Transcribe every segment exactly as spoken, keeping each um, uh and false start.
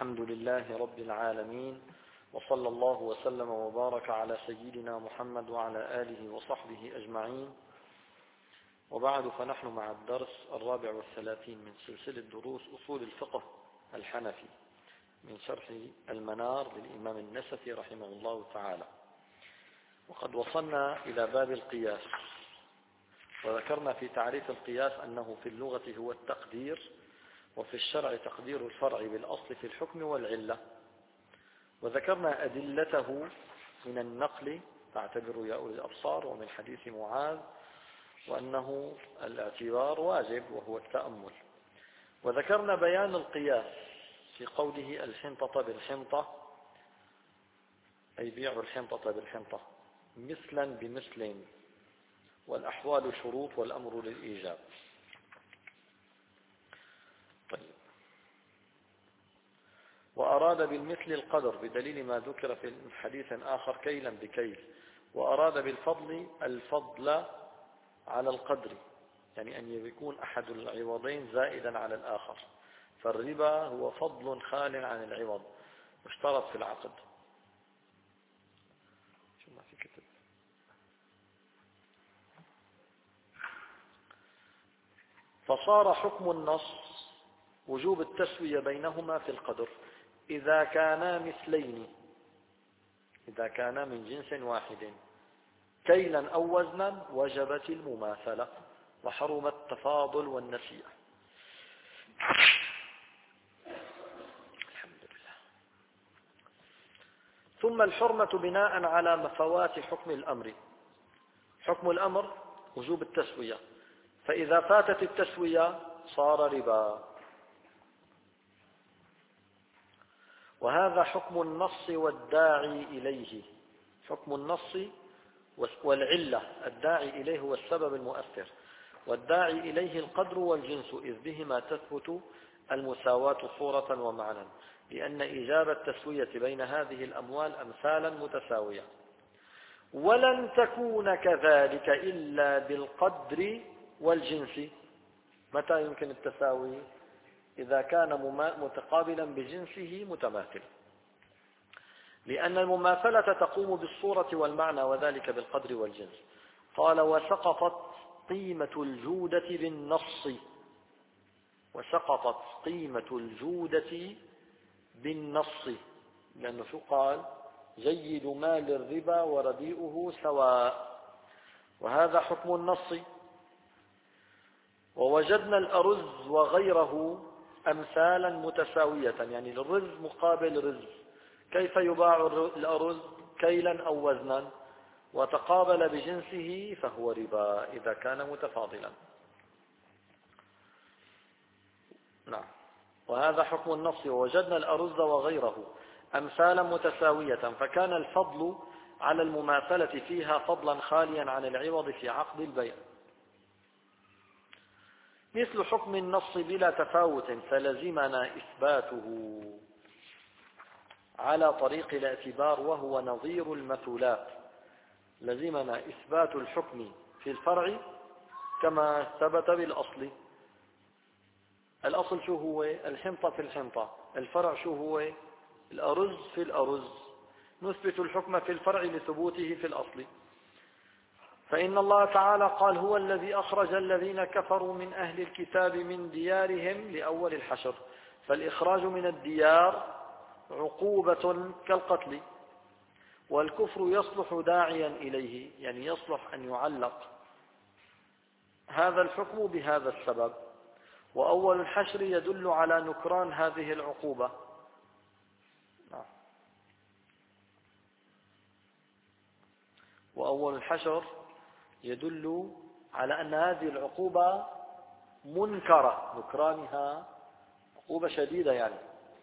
الحمد لله رب العالمين، وصلى الله وسلم وبارك على سيدنا محمد وعلى آله وصحبه أجمعين، وبعد، فنحن مع الدرس الرابع والثلاثين من سلسلة دروس أصول الفقه الحنفي من شرح المنار للإمام النسفي رحمه الله تعالى. وقد وصلنا إلى باب القياس، وذكرنا في تعريف القياس أنه في اللغة هو التقدير، وفي الشرع تقدير الفرع بالأصل في الحكم والعلة. وذكرنا أدلته من النقل تعتبر يا أولي الأبصار، ومن حديث معاذ، وأنه الاعتبار واجب وهو التأمل. وذكرنا بيان القياس في قوله الحنطة بالحنطة، أي بيع الحنطة بالحنطة مثلا بمثل، والأحوال شروط والأمر للإيجاب. طيب. وأراد بالمثل القدر بدليل ما ذكر في حديث آخر كيلا بكيل. وأراد بالفضل الفضل على القدر، يعني أن يكون أحد العوضين زائدا على الآخر، فالربا هو فضل خال عن العوض مشترط في العقد. شو ما في كتب. فصار حكم النص وجوب التسوية بينهما في القدر إذا كانا مثلين، إذا كانا من جنس واحد، كيلا أو وزنا وجبت المماثلة وحرم التفاضل والنسيئة. الحمد لله. ثم الحرمة بناء على مفوات حكم الأمر. حكم الأمر وجوب التسوية، فإذا فاتت التسوية صار ربا. وهذا حكم النص والداعي إليه. حكم النص والعلة، الداعي إليه هو السبب المؤثر، والداعي إليه القدر والجنس، إذ بهما تثبت المساواة صورة ومعنى، لأن إيجاب التسوية بين هذه الأموال أمثالا متساوية. ولن تكون كذلك إلا بالقدر والجنس. متى يمكن التساوي؟ إذا كان متقابلا بجنسه متماثل، لأن المماثلة تقوم بالصورة والمعنى، وذلك بالقدر والجنس. قال وسقطت قيمة الجودة بالنص. وسقطت قيمة الجودة بالنص، لأنه شو قال؟ جيد مال الربا ورديئه سواء. وهذا حكم النص. ووجدنا الأرز وغيره أمثالا متساوية، يعني الرز مقابل رز. كيف يباع الأرز؟ كيلا أو وزنا، وتقابل بجنسه فهو ربا إذا كان متفاضلا. نعم. وهذا حكم النص. ووجدنا الأرز وغيره أمثالا متساوية، فكان الفضل على المماثلة فيها فضلا خاليا عن العوض في عقد البيع. مثل حكم النص بلا تفاوت، فلزمنا إثباته على طريق الاعتبار، وهو نظير المثلات. لزمنا إثبات الحكم في الفرع كما ثبت بالأصل. الأصل شو هو؟ الحنطة في الحنطة. الفرع شو هو؟ الأرز في الأرز. نثبت الحكم في الفرع لثبوته في الأصل. فإن الله تعالى قال هو الذي أخرج الذين كفروا من أهل الكتاب من ديارهم لأول الحشر. فالإخراج من الديار عقوبة كالقتل، والكفر يصلح داعيا إليه، يعني يصلح أن يعلق هذا الحكم بهذا السبب. وأول الحشر يدل على نكران هذه العقوبة. وأول الحشر يدل على أن هذه العقوبة منكرة، نكرانها عقوبة شديدة يعني.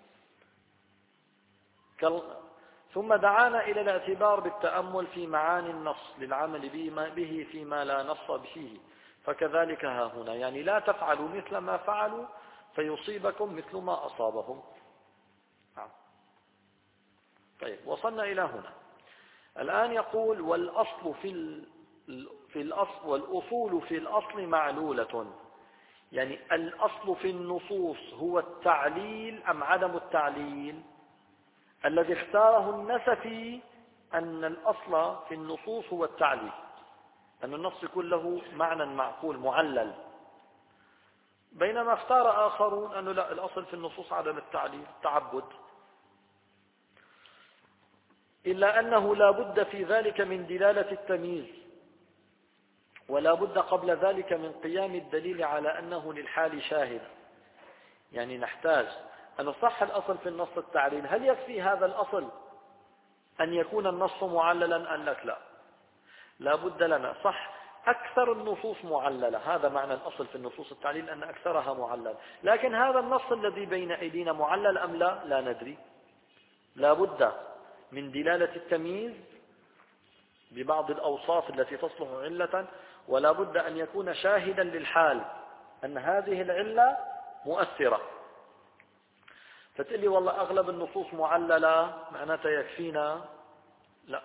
ثم دعانا إلى الاعتبار بالتأمل في معاني النص للعمل به فيما لا نص فيه. فكذلك ها هنا، يعني لا تفعلوا مثل ما فعلوا فيصيبكم مثل ما أصابهم. طيب، وصلنا إلى هنا. الآن يقول والأصل في في الأصل والأصول في الأصل معلولة، يعني الأصل في النصوص هو التعليل أم عدم التعليل؟ الذي اختاره النسفي أن الأصل في النصوص هو التعليل، أن النص يكون له معنى معقول معلل، بينما اختار آخرون أنه لا، الأصل في النصوص عدم التعليل، تعبد. إلا أنه لا بد في ذلك من دلالة التمييز، ولا بد قبل ذلك من قيام الدليل على أنه للحال شاهد. يعني نحتاج أن صح الأصل في النص التعليل، هل يكفي هذا الأصل أن يكون النص معللا أم لك؟ لا، لا بد لنا صح أكثر النصوص معللة، هذا معنى الأصل في النصوص التعليل أن أكثرها معلل، لكن هذا النص الذي بين أيدينا معلل أم لا؟ لا ندري. لا بد من دلالة التمييز ببعض الأوصاف التي تصلح علة، ولا بد أن يكون شاهدا للحال أن هذه العلة مؤثرة. فتقول لي والله أغلب النصوص معللة معناتها يكفينا؟ لا.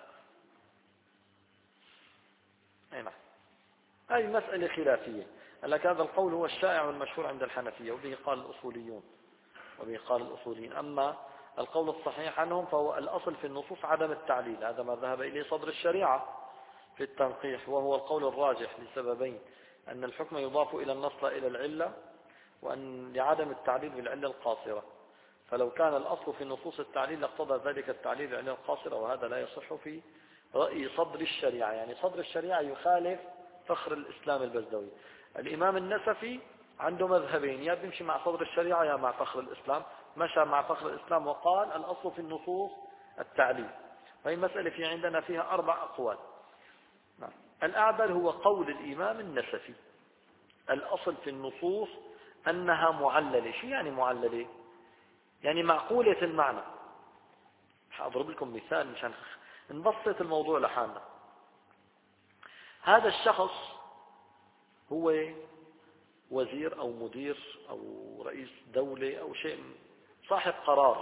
أي نعم، هذه مسألة خلافية. لك هذا القول هو الشائع والمشهور عند الحنفية، وبه قال الأصوليون وبه قال الأصوليين. أما القول الصحيح عنهم فهو الأصل في النصوص عدم التعليل، هذا ما ذهب إليه صدر الشريعة في التنقيح، وهو القول الراجح لسببين: أن الحكم يضاف إلى النص إلى العلة، وأن لعدم التعليل بالعلة القاصرة. فلو كان الأصل في نصوص التعليل لاقتضى ذلك التعليل بالعلة القاصرة، وهذا لا يصح في رأي صدر الشريعة. يعني صدر الشريعة يخالف فخر الإسلام البزدوي. الإمام النسفي عنده مذهبين: يا بيمشي مع صدر الشريعة يا مع فخر الإسلام. مشى مع فخر الإسلام وقال الأصل في النصوص التعليل. وهي مسألة في عندنا فيها أربع أقوال. الأعدل هو قول الإمام النسفي: الأصل في النصوص أنها معللة. شو يعني معللة؟ يعني معقولة المعنى. أضرب لكم مثال مشان نبسط الموضوع لحالنا. هذا الشخص هو وزير أو مدير أو رئيس دولة أو شيء، صاحب قرار.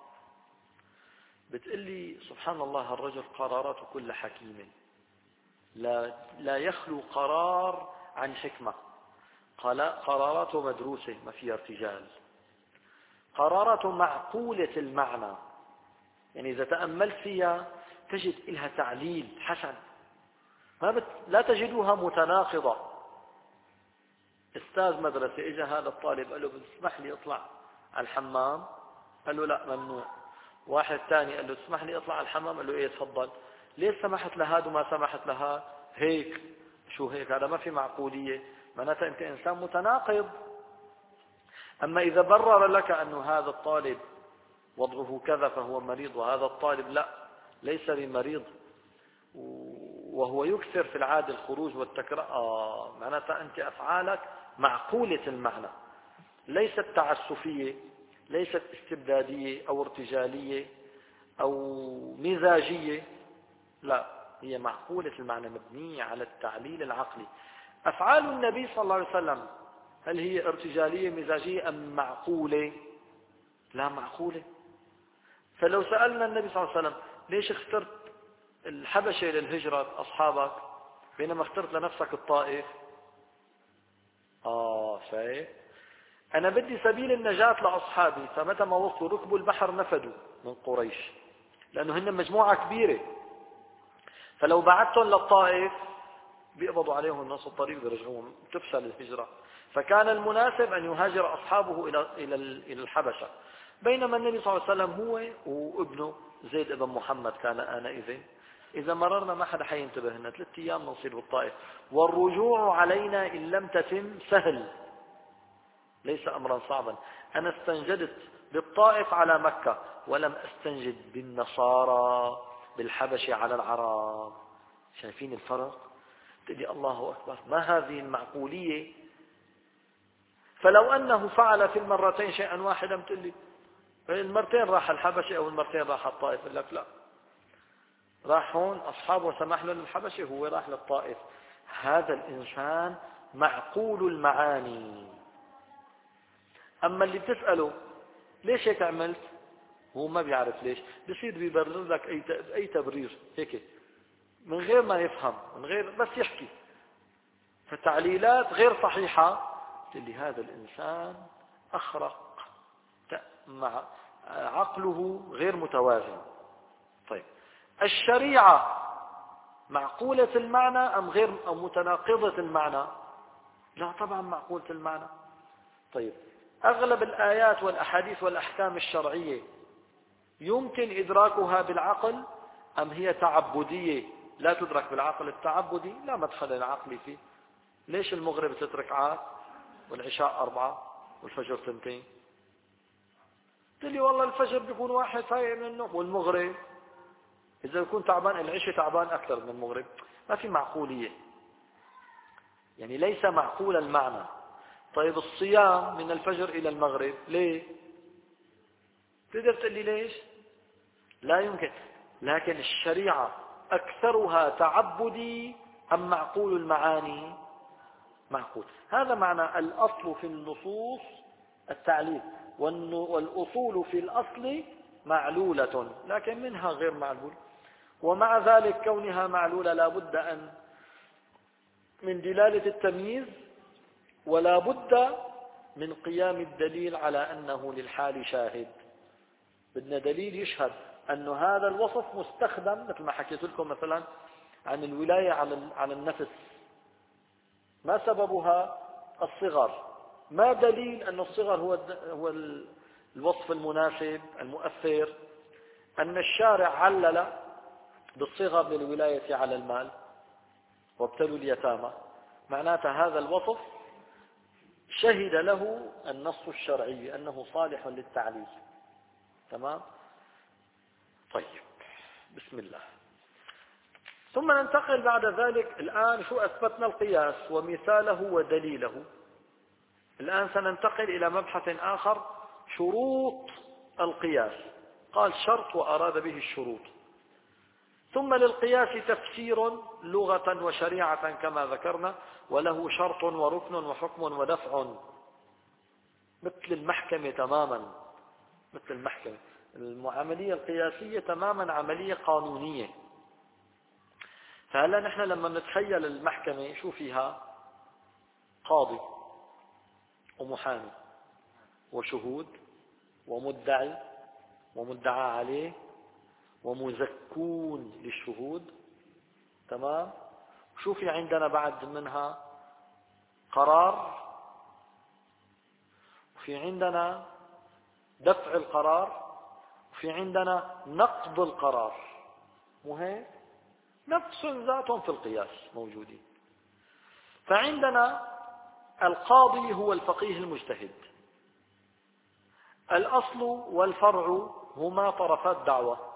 بتقول لي سبحان الله الرجل قراراته كلها حكيمة، لا, لا يخلو قرار عن حكمة، قراراته مدروسة ما فيها ارتجال، قراراته معقولة المعنى. يعني إذا تأملت فيها تجد لها تعليل حسن، ما بت... لا تجدها متناقضة. استاذ مدرسة اجى هذا الطالب قال له بتسمح لي اطلع على الحمام؟ قال له لا ممنوع. واحد ثاني قال له تسمح لي اطلع على الحمام؟ قال له ايه تفضل. ليش سمحت لهذا وما سمحت لها؟ هيك. شو هيك؟ هذا ما في معقولية، معناتها انت انسان متناقض. اما اذا برر لك ان هذا الطالب وضعه كذا فهو مريض، وهذا الطالب لا ليس بمريض وهو يكثر في العادة الخروج والتكرار، آه معناتها أنت أفعالك معقولة المعنى، ليست تعسفية، ليست استبدادية أو ارتجالية أو مزاجية، لا، هي معقولة المعنى مبنية على التعليل العقلي. أفعال النبي صلى الله عليه وسلم هل هي ارتجالية مزاجية أم معقولة؟ لا، معقولة. فلو سألنا النبي صلى الله عليه وسلم ليش اخترت الحبشة للهجرة أصحابك بينما اخترت لنفسك الطائف؟ آه شايف، أنا بدي سبيل النجاة لأصحابي، فمتى ما وصلوا ركبوا البحر نفدوا من قريش، لأنه هن مجموعة كبيرة، فلو بعتهم للطائف بيقبضوا عليهم الناس الطريق بيرجعوهم، تفشل الهجرة. فكان المناسب أن يهاجر أصحابه إلى إلى إلى الحبشة، بينما النبي صلى الله عليه وسلم هو وابنه زيد ابن محمد كان آنئذ. إذا مررنا ما حدا حينتبه لنا، ثلاث أيام نصير بالطائف، والرجوع علينا إن لم تتم سهل، ليس أمرا صعبا. أنا استنجدت بالطائف على مكة، ولم استنجد بالنصارى بالحبشة على العرب. شايفين الفرق؟ تقولي الله أكبر، ما هذه المعقولية؟ فلو أنه فعل في المرتين شيئا واحدا بتقولي المرتين راح الحبشة أو المرتين راح الطائف، يقول لك لا، راح هون أصحابه سمح له للحبشة، هو راح للطائف. هذا الإنسان معقول المعاني. أما اللي بتسأله ليش هيك عملت، هو ما بيعرف ليش، بصير بيبرر لك أي أي تبرير هيك من غير ما يفهم، من غير بس يحكي. فالتعليلات غير صحيحة اللي هذا الإنسان أخرق، مع عقله غير متوازن. طيب الشريعة معقولة المعنى أم غير أو متناقضة المعنى؟ لا طبعا معقولة المعنى. طيب أغلب الآيات والأحاديث والأحكام الشرعية يمكن إدراكها بالعقل أم هي تعبدية لا تدرك بالعقل؟ التعبدي لا مدخل العقل فيه. ليش المغرب ست ركعات والعشاء أربعة والفجر ثنتين؟ قلت لي والله الفجر بيكون واحد فايق من النوم، والمغرب إذا يكون تعبان العشاء تعبان أكثر من المغرب. ما في معقولية، يعني ليس معقول المعنى. طيب الصيام من الفجر إلى المغرب ليه؟ تقدر تقول لي ليش؟ لا يمكن. لكن الشريعة أكثرها تعبدي أم معقول المعاني؟ معقول. هذا معنى الأصل في النصوص التعليل، والأصول في الأصل معلولة لكن منها غير معلول. ومع ذلك كونها معلولة لا بد أن من دلالة التمييز، ولا بد من قيام الدليل على أنه للحال شاهد. بدنا دليل يشهد أن هذا الوصف مستخدم، مثل ما حكيت لكم مثلا عن الولاية على النفس، ما سببها؟ الصغر. ما دليل أن الصغر هو هو الوصف المناسب المؤثر؟ أن الشارع علل بالصغر للولاية على المال وابتلوا اليتامى، معناته هذا الوصف شهد له النص الشرعي أنه صالح للتعليل. تمام؟ طيب بسم الله. ثم ننتقل بعد ذلك. الآن شو أثبتنا؟ القياس ومثاله ودليله. الآن سننتقل إلى مبحث آخر، شروط القياس. قال شرط وأراد به الشروط. ثم للقياس تفسير لغة وشريعة كما ذكرنا، وله شرط وركن وحكم ودفع، مثل المحكمة تماما. مثل المحكمة المعاملية القياسية تماما عملية قانونية. فهلا نحن لما نتخيل المحكمة شو فيها؟ قاضي ومحامي وشهود ومدعي ومدعى عليه ومزكون للشهود. تمام؟ شو في عندنا بعد منها؟ قرار، وفي عندنا دفع القرار، وفي عندنا نقض القرار. مو هيك؟ نفس ذاتهم في القياس موجودين. فعندنا القاضي هو الفقيه المجتهد. الأصل والفرع هما طرفات دعوة.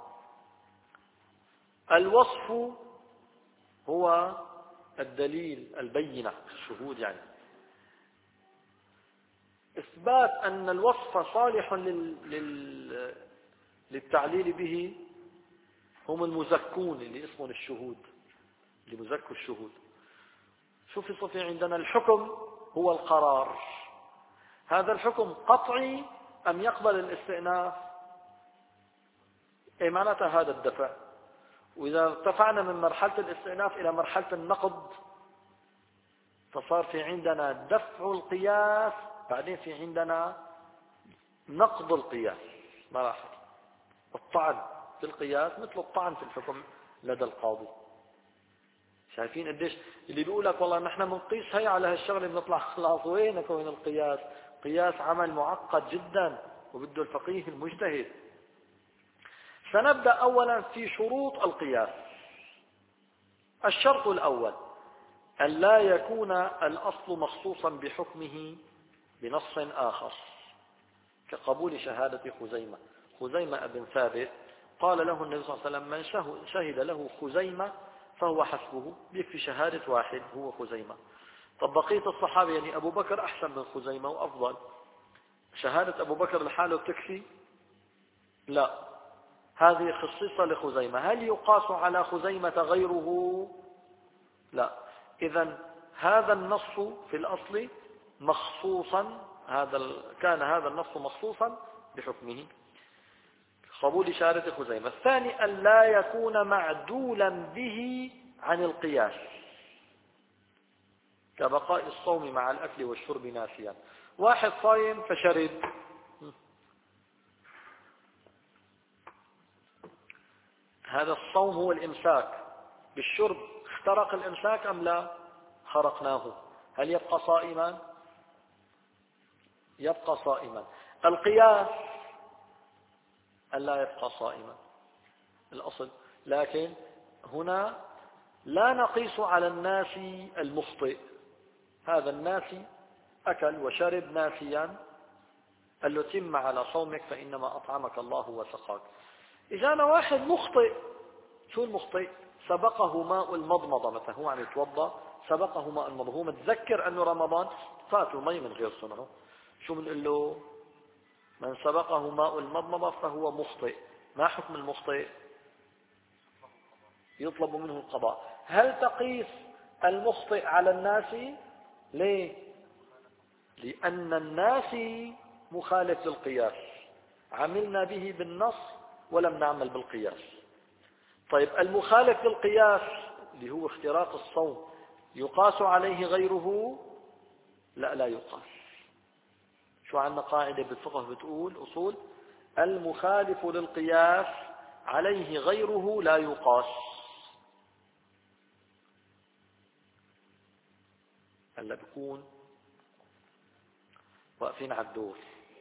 الوصف هو الدليل البينة، الشهود يعني. إثبات أن الوصف صالح لل... لل... للتعليل به هم المزكون اللي اسمهم الشهود، اللي مزكوا الشهود. شو في صفي عندنا؟ الحكم هو القرار. هذا الحكم قطعي أم يقبل الاستئناف؟ أي معناتها هذا الدفع. وإذا ارتفعنا من مرحلة الاستئناف إلى مرحلة النقض فصار في عندنا دفع القياس، بعدين في عندنا نقض القياس مراحل. الطعن في القياس مثل الطعن في الحكم لدى القاضي. شايفين قديش اللي بيقول لك والله نحن بنقيس هي على هالشغله بنطلع خلاص وينك وين القياس؟ قياس عمل معقد جدا وبده الفقيه المجتهد. سنبدأ أولا في شروط القياس. الشرط الأول أن لا يكون الأصل مخصوصا بحكمه بنص آخر، كقبول شهادة خزيمة. خزيمة ابن ثابت قال له النبي صلى الله عليه وسلم من شهد له خزيمة فهو حسبه، بيكفي شهادة واحد هو خزيمة. طب بقية الصحابة يعني أبو بكر أحسن من خزيمة وأفضل، شهادة أبو بكر لحاله بتكفي؟ لا، هذه خصيصة لخزيمة. هل يقاس على خزيمة غيره؟ لا. إذن هذا النص في الأصل مخصوصا، هذا كان هذا النص مخصوصا بحكمه، قبول شهادة خزيمة. الثاني أن لا يكون معدولا به عن القياس، كبقاء الصوم مع الأكل والشرب ناسيا. واحد صايم فشرب، هذا الصوم هو الإمساك، بالشرب اخترق الإمساك أم لا؟ خرقناه، هل يبقى صائما؟ يبقى صائما. القياس ألا يبقى صائما الأصل، لكن هنا لا نقيس على الناس المخطئ. هذا الناس أكل وشرب ناسيا، قال له تم على صومك فإنما أطعمك الله وسقاك. إذا أنا واحد مخطئ، شو المخطئ؟ سبقه ماء المضمضة، مثلا هو عم يتوضا سبقه ماء المضمضة، هو متذكر أنه رمضان فاته مي من غير صنعه، شو بنقول له؟ من سبقه ماء المضمضة فهو مخطئ. ما حكم المخطئ؟ يطلب منه القضاء. هل تقيس المخطئ على الناس؟ ليه؟ لأن الناس مخالف للقياس، عملنا به بالنص ولم نعمل بالقياس. طيب المخالف للقياس اللي هو اختراق الصوم يقاس عليه غيره؟ لا، لا يقاس. شو عندنا قاعدة بالفقه بتقول أصول: المخالف للقياس عليه غيره لا يقاس. هلا بكون واقفين على الدور،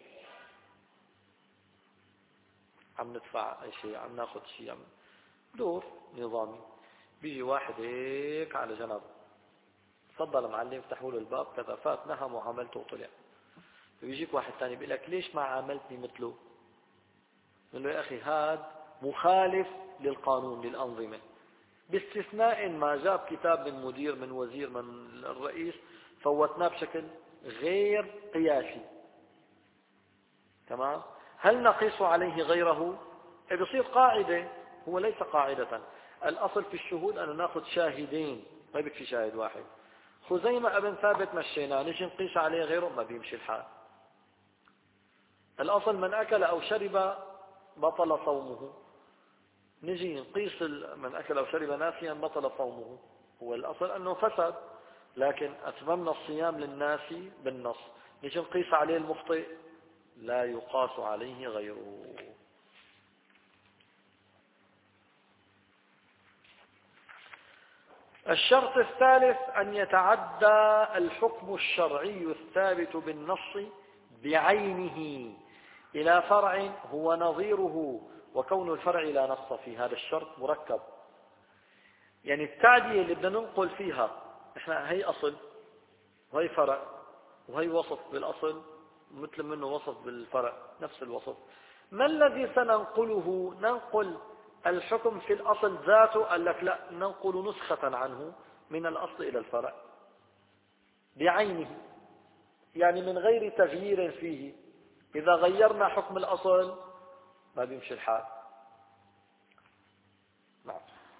عم ندفع اي شيء، عم ناخذ شيء، عم دور نظامي، بيجي واحد هيك على جنب، تفضل معلم، افتحوا له الباب كذا، فات نهم وعملته وطلع. بيجيك واحد ثاني بيقول لك ليش ما عاملتني مثله؟ بقول له يا اخي هذا مخالف للقانون للأنظمة، باستثناء ما جاب كتاب من مدير من وزير من الرئيس فوتناه بشكل غير قياسي. تمام؟ هل نقيس عليه غيره؟ بيصير قاعدة، هو ليس قاعدة. الأصل في الشهود أن نأخذ شاهدين، ما بيكفي شاهد واحد. خزيمة ابن ثابت مشيناه، نجي نقيس عليه غيره ما بيمشي الحال. الأصل من أكل أو شرب بطل صومه، نجي نقيس من أكل أو شرب ناسيا بطل صومه. هو الأصل أنه فسد، لكن أتممنا الصيام للناس بالنص، نجي نقيس عليه المخطئ لا يقاس عليه غيره. الشرط الثالث أن يتعدى الحكم الشرعي الثابت بالنص بعينه إلى فرع هو نظيره، وكون الفرع لا نص فيه. هذا الشرط مركب، يعني التعدية اللي بدنا ننقل فيها، احنا هي أصل وهي فرع وهي وصف بالأصل مثل منه وصف بالفرع نفس الوصف. ما الذي سننقله؟ ننقل الحكم في الأصل ذاته؟ قال لك لا، ننقل نسخة عنه من الأصل إلى الفرع بعينه، يعني من غير تغيير فيه. إذا غيرنا حكم الأصل ما بيمشي الحال. نعم.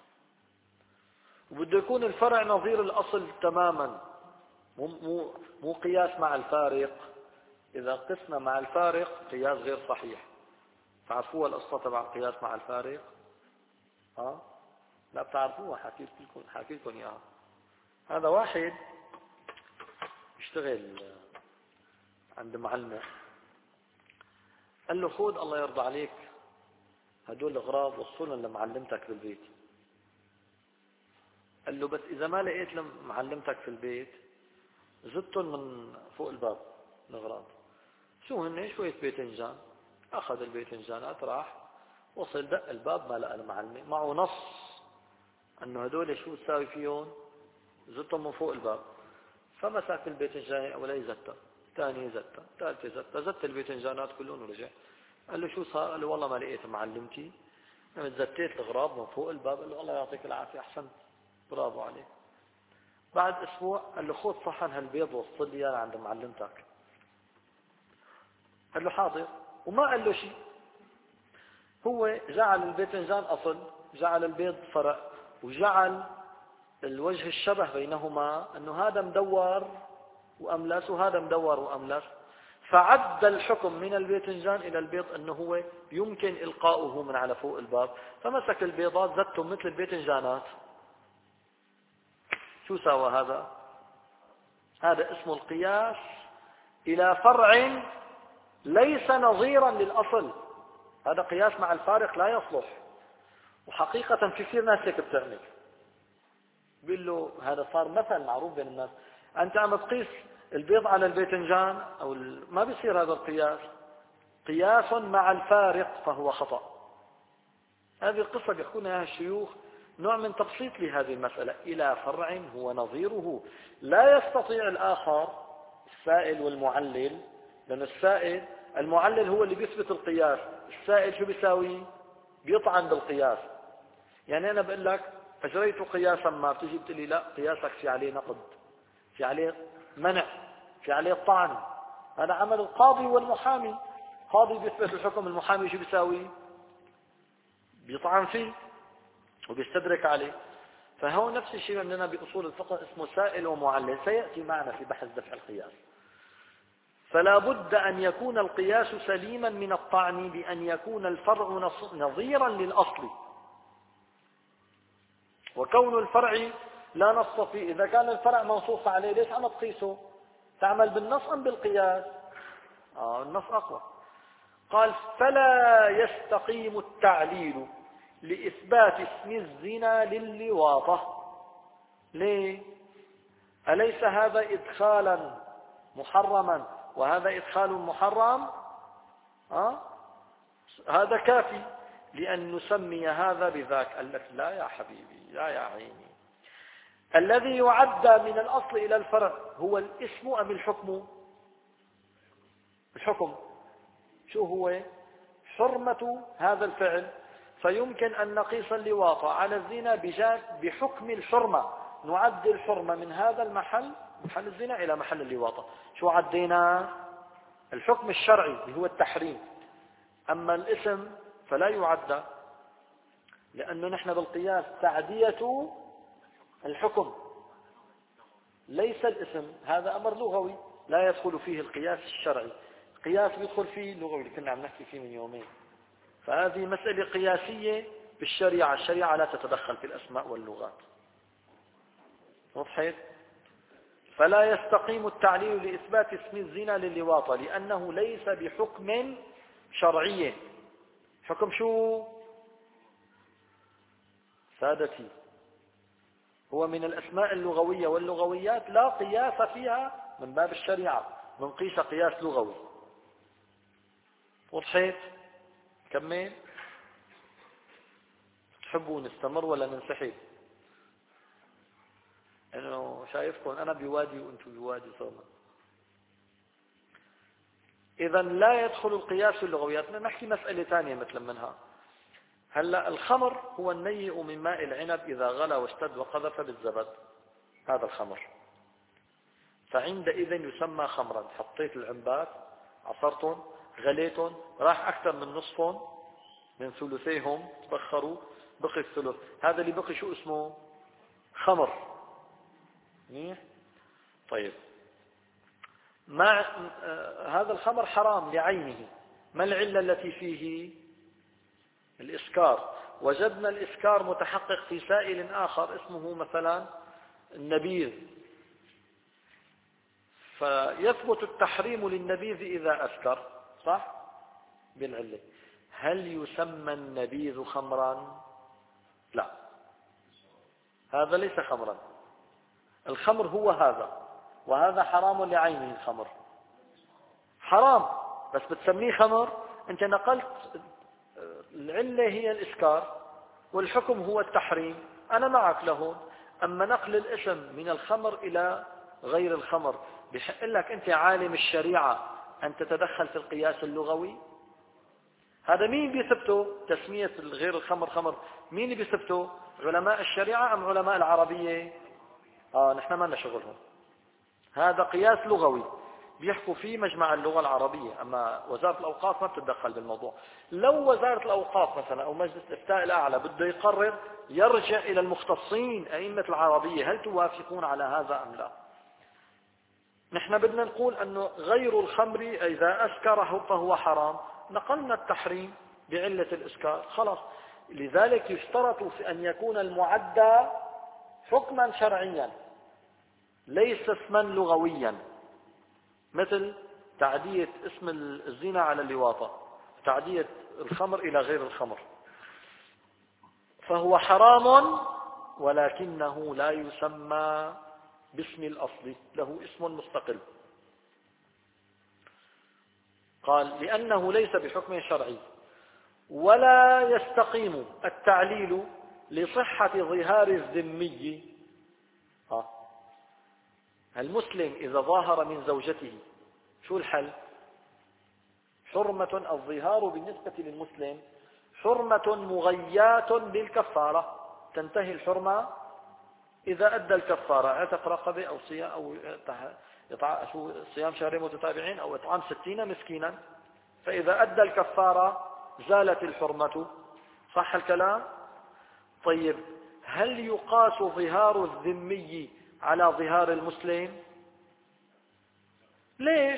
وبده يكون الفرع نظير الأصل تماما، مو مو مو قياس مع الفارق. إذا قسنا مع الفارق قياس غير صحيح. تعرفوها القصة تبع القياس مع الفارق؟ ها؟ لا بتعرفوها، حكيت لكم حكيت لكم اياها. هذا واحد يشتغل عند معلمه، قال له خذ الله يرضى عليك هدول الأغراض وصلهم لمعلمتك بالبيت. قال له بس إذا ما لقيت لمعلمتك في البيت زدتهم من فوق الباب الأغراض. شو هن؟ شوية باذنجان. أخذ الباذنجانات راح وصل دق الباب ما لقى المعلمة، معه نص أنه هدول شو تساوي فيهم، زدتهم من فوق الباب. فمسك الباذنجان الأولى زتها، ثاني زتها، ثالثة زتها، زت الباذنجانات كلهم ورجع. قال له شو صار؟ قال له والله ما لقيت معلمتي، أنا زتيت الأغراض من فوق الباب. قال له الله يعطيك العافية، أحسنت، برافو عليك. بعد أسبوع قال له خذ صحن هالبيض وصل لي إياه عند معلمتك. قال له حاضر، وما قال له شيء. هو جعل الباذنجان أصل، جعل البيض فرع، وجعل الوجه الشبه بينهما أنه هذا مدور وأملس وهذا مدور وأملس، فعد الحكم من الباذنجان إلى البيض أنه هو يمكن إلقاؤه من على فوق الباب، فمسك البيضات زتهم مثل الباذنجانات. شو سوى هذا؟ هذا اسم القياس إلى فرع ليس نظيرا للأصل. هذا قياس مع الفارق لا يصلح. وحقيقة في كثير ناس هيك بتعمل، بيقول له هذا صار مثل معروف بين الناس، أنت عم تقيس البيض على الباذنجان أو ال... ما بيصير هذا القياس، قياس مع الفارق فهو خطأ. هذه القصة بيحكون اياها الشيوخ، نوع من تبسيط لهذه المسألة. إلى فرع هو نظيره، لا يستطيع الآخر السائل والمعلل، لأن السائل المعلل هو اللي بيثبت القياس، السائل شو بيساوي؟ بيطعن بالقياس. يعني أنا بقول لك أجريت قياسا ما، بتجي بتقول لي لا قياسك في عليه نقد، في عليه منع، في عليه طعن. هذا عمل القاضي والمحامي، قاضي بيثبت الحكم، المحامي شو بيساوي؟ بيطعن فيه وبيستدرك عليه. فهو نفس الشيء عندنا بأصول الفقه اسمه سائل ومعلل، سيأتي معنا في بحث دفع القياس. فلا بد أن يكون القياس سليما من الطعن بأن يكون الفرع نظيرا للأصل. وكون الفرع لا نص فيه، إذا كان الفرع منصوص عليه ليش عم تقيسه؟ تعمل بالنص أم بالقياس؟ آه النص أقوى. قال فلا يستقيم التعليل لإثبات اسم الزنا للواطة. ليه؟ أليس هذا إدخالا محرما وهذا إدخال محرم؟ أه؟ هذا كافي لأن نسمي هذا بذاك. قال لك لا يا حبيبي، لا يا عيني، الذي يعدى من الأصل إلى الفرع هو الاسم أم الحكم؟ الحكم. شو هو؟ حرمة هذا الفعل. فيمكن أن نقيس اللواطة على الزنا بحكم الحرمة، نعد الحرمة من هذا المحل، محل الزنا، إلى محل اللواطة. شو عدينا؟ الحكم الشرعي اللي هو التحريم. أما الاسم فلا يعدى، لأنه نحن بالقياس تعدية الحكم ليس الاسم. هذا أمر لغوي لا يدخل فيه القياس الشرعي، القياس يدخل فيه لغوي اللي كنا عم نحكي فيه من يومين. فهذه مسألة قياسية بالشريعة، الشريعة لا تتدخل في الأسماء واللغات. وضحت؟ فلا يستقيم التعليل لإثبات اسم الزنا للواطة لأنه ليس بحكم شرعي. حكم شو سادتي؟ هو من الأسماء اللغوية، واللغويات لا قياس فيها من باب الشريعة، منقيس قياس لغوي. وضحت؟ كمل. تحبوا نستمر ولا ننسحب؟ انه شايفكم انا بوادي وانتم بوادي صوما. اذا لا يدخل القياس في اللغويات. نحكي مسألة ثانية مثل منها. هلا الخمر هو النيء من ماء العنب اذا غلى واشتد وقذف بالزبد، هذا الخمر. فعندئذ يسمى خمرا. حطيت العنبات، عصرتهم، غليتهم، راح اكثر من نصفهم من ثلثيهم تبخروا، بقي الثلث. هذا اللي بقي شو اسمه؟ خمر. منيح؟ طيب، مع آه هذا الخمر حرام لعينه. ما العلة التي فيه؟ الإسكار. وجدنا الإسكار متحقق في سائل آخر اسمه مثلا النبيذ، فيثبت التحريم للنبيذ إذا أسكر، صح؟ بالعلة. هل يسمى النبيذ خمرا؟ لا، هذا ليس خمرا. الخمر هو هذا، وهذا حرام لعينه. الخمر حرام بس بتسميه خمر. انت نقلت العلة هي الإسكار والحكم هو التحريم، أنا معك له. أما نقل الاسم من الخمر إلى غير الخمر، بحق لك أنت عالم الشريعة أن تتدخل في القياس اللغوي؟ هذا مين بيثبته؟ تسمية غير الخمر خمر، مين اللي بيثبته؟ علماء الشريعة أم علماء العربية؟ آه نحن ما لنا شغلهم. هذا قياس لغوي بيحكوا فيه مجمع اللغة العربية، أما وزارة الأوقاف ما بتتدخل بالموضوع. لو وزارة الأوقاف مثلا أو مجلس الإفتاء الأعلى بده يقرر، يرجع إلى المختصين أئمة العربية، هل توافقون على هذا أم لا؟ نحن بدنا نقول أنه غير الخمر إذا أسكره فهو حرام، نقلنا التحريم بعلة الإسكار، خلاص. لذلك يشترط في أن يكون المعدى حكما شرعيا. ليس اسما لغويا، مثل تعدية اسم الزنا على اللواطة، تعدية الخمر إلى غير الخمر، فهو حرام ولكنه لا يسمى باسم الأصل، له اسم مستقل. قال لأنه ليس بحكم شرعي، ولا يستقيم التعليل لصحة ظهار الذمي. المسلم إذا ظاهر من زوجته شو الحل؟ حرمة الظهار بالنسبة للمسلم حرمة مغياة بالكفارة، تنتهي الحرمة إذا أدى الكفارة، عتق رقبة أو صيام أو صيام شهرين متتابعين أو إطعام ستين مسكينا، فإذا أدى الكفارة زالت الحرمة. صح الكلام؟ طيب هل يقاس ظهار الذمي على ظهار المسلم؟ ليش؟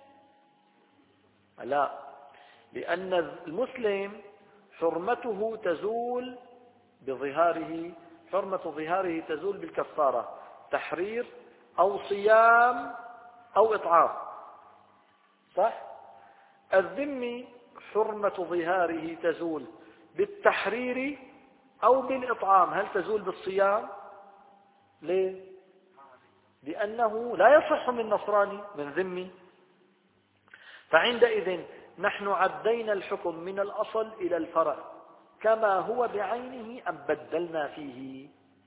لا، لأن المسلم حرمته تزول بظهاره، حرمة ظهاره تزول بالكفارة، تحرير أو صيام أو إطعام. صح؟ الذمي حرمة ظهاره تزول بالتحرير أو بالإطعام. هل تزول بالصيام؟ ليه؟ لأنه لا يصح من نصراني من ذمي. فعندئذ نحن عدينا الحكم من الأصل إلى الفرع كما هو بعينه أم بدلنا فيه؟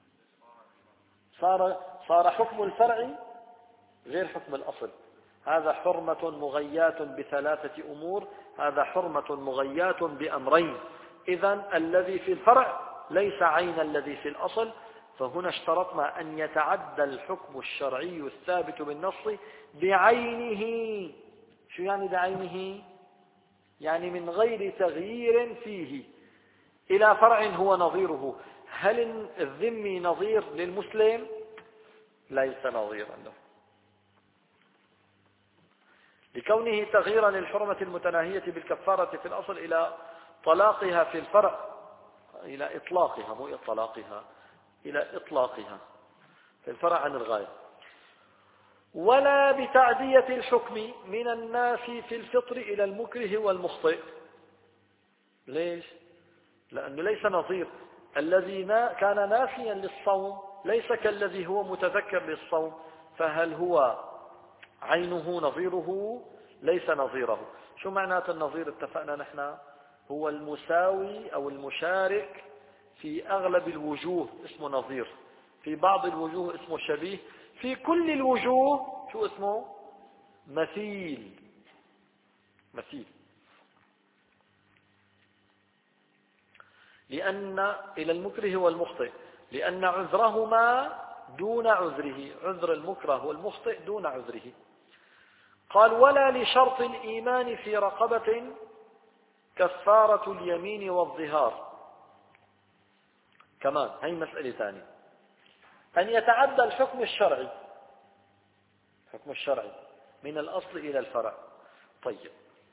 صار صار حكم الفرع غير حكم الأصل. هذا حرمة مغياة بثلاثة أمور، هذا حرمة مغياة بأمرين. إذن الذي في الفرع ليس عين الذي في الأصل، فهنا اشترطنا أن يتعدى الحكم الشرعي الثابت بالنص بعينه. شو يعني بعينه؟ يعني من غير تغيير فيه إلى فرع هو نظيره. هل الذمي نظير للمسلم؟ ليس نظيرا له، لكونه تغييرا للحرمة المتناهية بالكفارة في الأصل إلى طلاقها في الفرع، إلى إطلاقها، مو إطلاقها، إلى إطلاقها في الفرع عن الغاية. ولا بتعدية الحكم من الناس في الفطر إلى المكره والمخطئ. ليش؟ لأنه ليس نظير. الذي كان ناسيا للصوم ليس كالذي هو متذكر للصوم، فهل هو عينه نظيره؟ ليس نظيره. شو معنات النظير؟ اتفقنا نحن هو المساوي أو المشارك في أغلب الوجوه اسمه نظير، في بعض الوجوه اسمه شبيه، في كل الوجوه شو اسمه؟ مثيل. مثيل. لأن إلى المكره والمخطئ، لأن عذرهما دون عذره، عذر المكره والمخطئ دون عذره. قال ولا لشرط الإيمان في رقبة كفارة اليمين والظهار. كمان هي مسألة ثانية، أن يتعدى الحكم الشرعي، الحكم الشرعي من الأصل إلى الفرع. طيب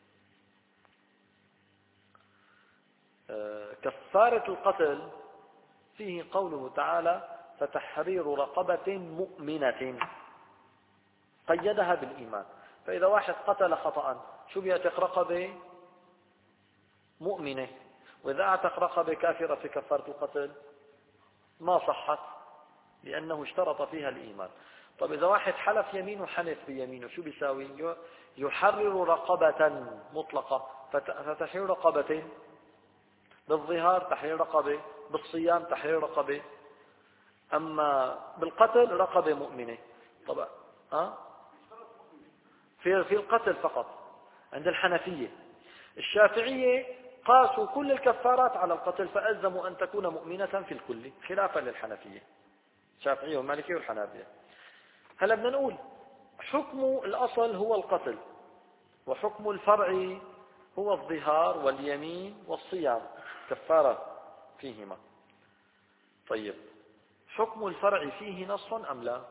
كفارة القتل فيه قوله تعالى فتحرير رقبة مؤمنة، قيدها بالإيمان. فإذا واحد قتل خطأ شو بيعتق؟ رقبة مؤمنة. وإذا اعتق رقبة كافرة في كفارة القتل ما صحت، لأنه اشترط فيها الإيمان. طب إذا واحد حلف يمين وحنف بيمينه شو بيساوي؟ يحرر رقبة مطلقة، فتحرير رقبة، بالظهار تحرير رقبة، بالصيام تحرير رقبة، أما بالقتل رقبة مؤمنة. طبعا أه؟ في في القتل فقط عند الحنفية. الشافعية قاسوا كل الكفارات على القتل فألزموا أن تكون مؤمنة في الكل، خلافا للحنفية، الشافعية والمالكية والحنابلة. هلا بدنا نقول حكم الأصل هو القتل، وحكم الفرع هو الظهار واليمين والصيام، كفارة فيهما. طيب حكم الفرع فيه نص أم لا؟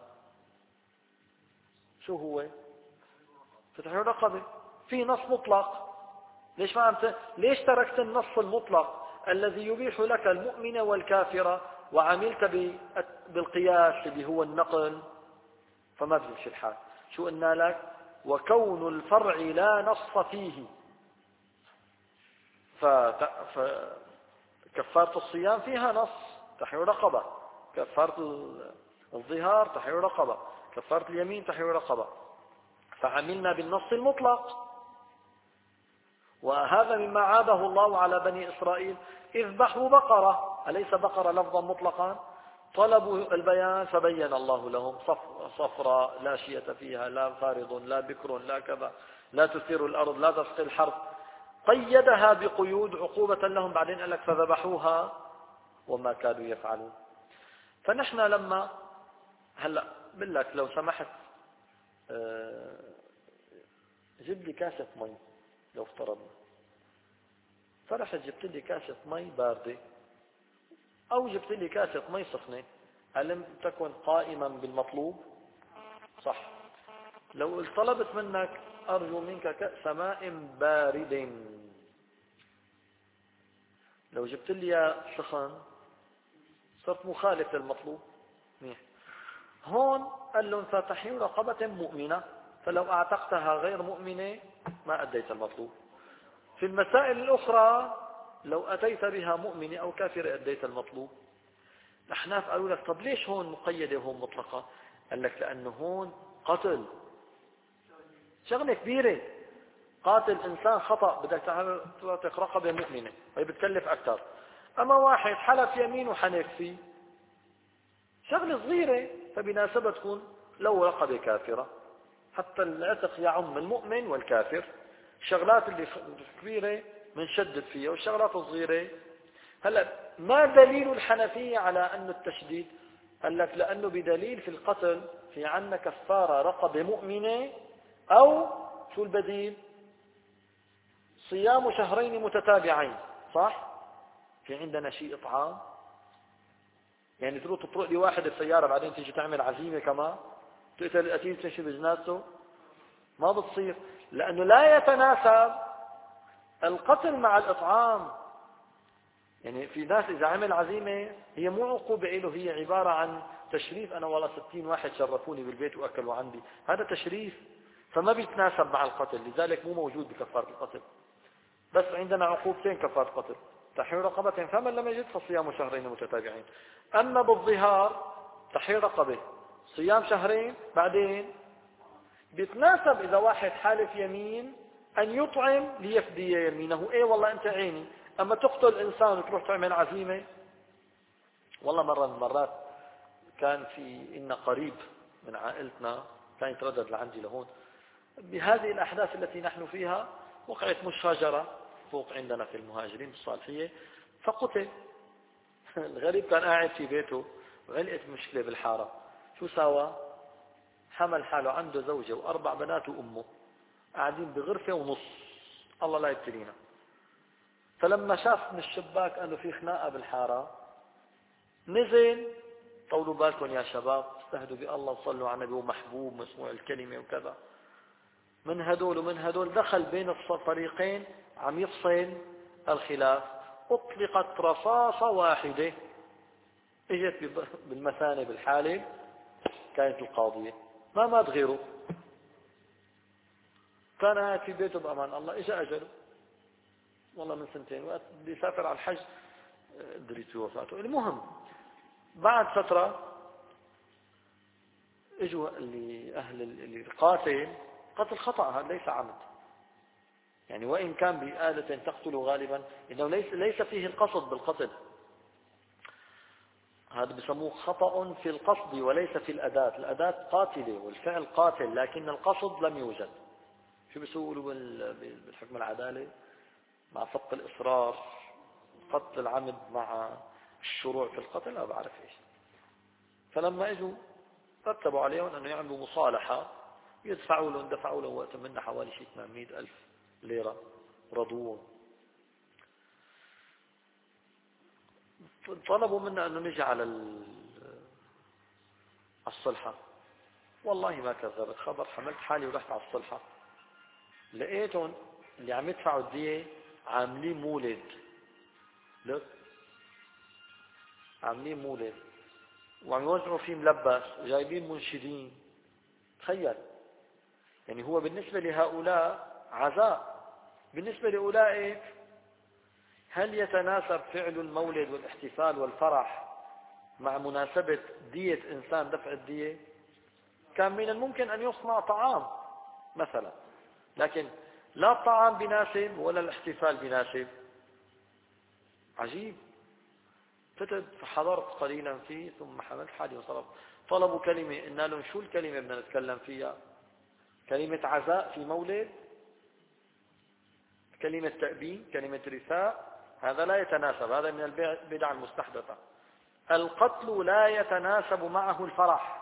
شو هو؟ فتحرير رقبة، فيه نص مطلق. ليش ما أنت ليش تركت النص المطلق الذي يبيح لك المؤمنة والكافرة وعملت بالقياس اللي هو النقل؟ فما بيمشي الحال. شو قلنا لك؟ وكون الفرع لا نص فيه، فكفارة الصيام فيها نص تحرير رقبة، كفارة الظهار تحرير رقبة، كفارة اليمين تحرير رقبة، فعملنا بالنص المطلق. وهذا مما عابه الله على بني إسرائيل: اذبحوا بقرة. أليس بقرة لفظا مطلقا؟ طلبوا البيان فبين الله لهم: صفراء لا شية فيها، لا فارض لا بكر لا كذا، لا تثير الأرض، لا تسقي الحرث. قيدها بقيود عقوبة لهم. بعدين قال لك: فذبحوها وما كادوا يفعلون. فنحن لما هلا بقول لك لو سمحت جيب لي كاسة مي، لو افترضنا فرحت جبت لي كاسة مي باردة أو جبت لي كاسة مي سخنة، ألم تكن قائما بالمطلوب؟ صح. لو طلبت منك: أرجو منك كأس ماء بارد، لو جبت لي سخن صرت مخالف للمطلوب. منيح. هون قال لهم: فتحرير رقبة مؤمنة، فلو اعتقتها غير مؤمنة ما أديت المطلوب. في المسائل الأخرى لو أتيت بها مؤمنة أو كافرة أديت المطلوب. الأحناف قالوا لك: طب ليش هون مقيدة وهون مطلقة؟ قال لك: لأنه هون قتل، شغلة كبيرة. قاتل إنسان خطأ بدك تعتق رقبة مؤمنة وهي بتكلف أكثر. أما واحد حلف يمين وحنف فيه، شغلة صغيرة، فبناسبة تكون لو رقبة كافرة، حتى العتق يعم المؤمن والكافر. الشغلات اللي كبيرة منشدد فيها، والشغلات الصغيرة. هلا ما دليل الحنفية على أن التشديد؟ قال لك: لأنه بدليل في القتل في عنا كفارة رقبة مؤمنة، أو شو البديل؟ صيام شهرين متتابعين. صح؟ في عندنا شيء إطعام، يعني تروح تطرق لي واحد بسيارة بعدين تيجي تعمل عزيمة كمان تقتل القتيل تمشي بجنازته؟ ما بتصير، لأنه لا يتناسب القتل مع الإطعام. يعني في ناس إذا عمل عزيمة هي مو عقوبة له، هي عبارة عن تشريف. أنا والله ستين واحد شرفوني بالبيت وأكلوا عندي، هذا تشريف، فما بيتناسب مع القتل، لذلك مو موجود بكفارة القتل. بس عندنا عقوبتين كفارة قتل: تحرير رقبة، فمن لم يجد فصيام شهرين متتابعين. أما بالظهار تحرير رقبة، صيام شهرين، بعدين بيتناسب إذا واحد حالف يمين أن يطعم ليفدي يمينه. إيه والله أنت عيني. أما تقتل إنسان وتروح تعمل عزيمة. والله مرة من المرات كان في إن قريب من عائلتنا كان يتردد لعندي لهون بهذه الأحداث التي نحن فيها، وقعت مشاجرة فوق عندنا في المهاجرين الصالحية فقتل. الغريب كان قاعد في بيته وعلقت مشكلة بالحارة. شو سوى؟ حمل حاله عنده زوجة وأربع بنات وأمه قاعدين بغرفة ونص، الله لا يبتلينا. فلما شاف من الشباك أنه في خناقة بالحارة نزل: طولوا بالكم يا شباب، استهدوا بالله وصلوا على النبي ومحبوب مسموع الكلمة وكذا. من هدول ومن هدول دخل بين الفريقين عم يفصل الخلاف. أطلقت رصاصة واحدة اجت بالمثانة بالحالة، كانت القاضية، ما مات غيره، كان قاعد في بيته بأمان الله. اجى أجله والله من سنتين، وقت بدي يسافر على الحج دريت وفاته. المهم بعد فترة اجوا اللي أهل اللي القاتل، قتل خطأ، هذا ليس عمد، يعني وإن كان بآلة تقتل غالبا إنه ليس ليس فيه القصد بالقتل، هذا بسموه خطأ في القصد وليس في الأداة. الأداة قاتلة والفعل قاتل لكن القصد لم يوجد. شو بيسووا بالحكم العدالة مع فق الإصرار، قتل العمد مع الشروع في القتل، لا بعرف إيش. فلما اجوا رتبوا عليهم أنه يعملوا مصالحة، يدفعوا لهم دفعوا لهم وقت منا حوالي شيء ثمانمئة ألف ليرة، رضوهم. طلبوا منا أنه نجي على الصلحة. والله ما كذبت خبر، حملت حالي ورحت على الصلحة، لقيتهم اللي عم يدفعوا الدية عاملين مولد. لك عاملين مولد وعم يوزعوا فيه ملبس وجايبين منشدين تخيل، يعني هو بالنسبة لهؤلاء عزاء، بالنسبة لأولئك هل يتناسب فعل المولد والاحتفال والفرح مع مناسبة دية إنسان دفع الدية؟ كان من الممكن أن يصنع طعام مثلا، لكن لا الطعام بناسب ولا الاحتفال بناسب. عجيب. فتت فحضرت قليلا فيه ثم حملت حالي وصرفت. طلبوا كلمة، قلنا لهم شو الكلمة بدنا نتكلم فيها؟ كلمة عزاء في مولد؟ كلمة تأبين؟ كلمة رثاء؟ هذا لا يتناسب، هذا من البدع المستحدثة. القتل لا يتناسب معه الفرح.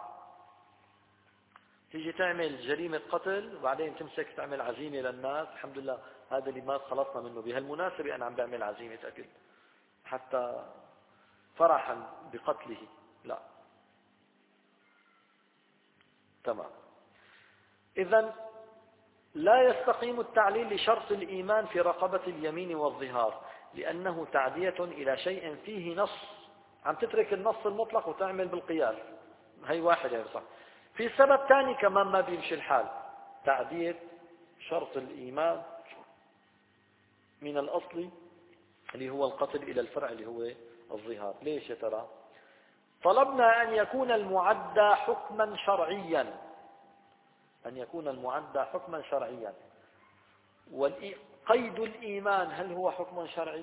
تيجي تعمل جريمة قتل وبعدين تمسك تعمل عزيمة للناس، الحمد لله هذا اللي ما خلصنا منه، بهالمناسبة أنا عم بعمل عزيمة أكل حتى فرحا بقتله، لا. تمام. إذن لا يستقيم التعليل لشرط الإيمان في رقبة اليمين والظهار، لأنه تعدية إلى شيء فيه نص، عم تترك النص المطلق وتعمل بالقياس. هي واحدة يا صح. في سبب ثاني كمان ما بيمشي الحال، تعدية شرط الإيمان من الأصل اللي هو القتل إلى الفرع اللي هو الظهار. ليش يا ترى؟ طلبنا أن يكون المعدى حكما شرعيا، أن يكون المعدى حكما شرعيا. وقيد الإيمان هل هو حكم شرعي؟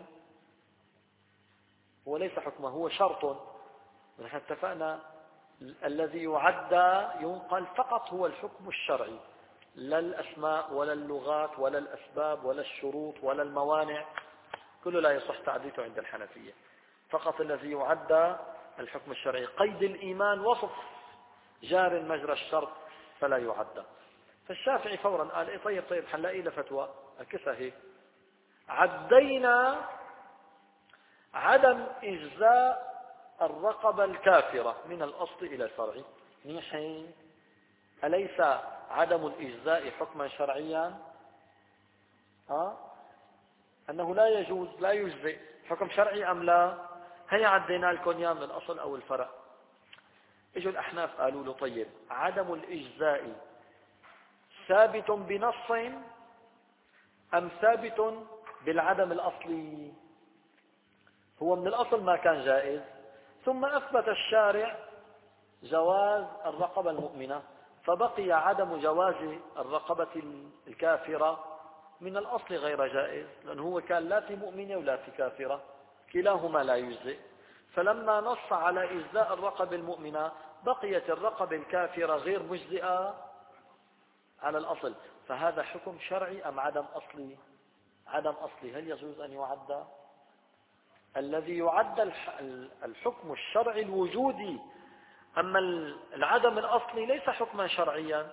هو ليس حكما، هو شرط. نحن اتفقنا الذي يعدى ينقل فقط هو الحكم الشرعي، لا الأسماء ولا اللغات ولا الأسباب ولا الشروط ولا الموانع، كله لا يصح تعديته عند الحنفية. فقط الذي يعدى الحكم الشرعي. قيد الإيمان وصف جار مجرى الشرط فلا يعدى. فالشافعي فورا قال إيه طيب طيب حنلاقي له فتوى الكسة هيك، عدينا عدم إجزاء الرقبة الكافرة من الأصل إلى الفرع. نحن أليس عدم الإجزاء حكما شرعيا؟ ها؟ أنه لا يجوز، لا يجزئ، حكم شرعي أم لا؟ هيا عدينا لكم يا من الأصل أو الفرع. اجوا الأحناف قالوا له طيب عدم الإجزاء ثابت بنص أم ثابت بالعدم الأصلي؟ هو من الأصل ما كان جائز، ثم أثبت الشارع جواز الرقبة المؤمنة، فبقي عدم جواز الرقبة الكافرة من الأصل غير جائز، لأنه هو كان لا في مؤمنة ولا في كافرة، كلاهما لا يجزئ. فلما نص على إجزاء الرقبة المؤمنة بقيت الرقبة الكافرة غير مجزئة على الأصل. فهذا حكم شرعي أم عدم أصلي؟ عدم أصلي. هل يجوز أن يعدى؟ الذي يعد الحكم الشرعي الوجودي، أما العدم الأصلي ليس حكما شرعيا.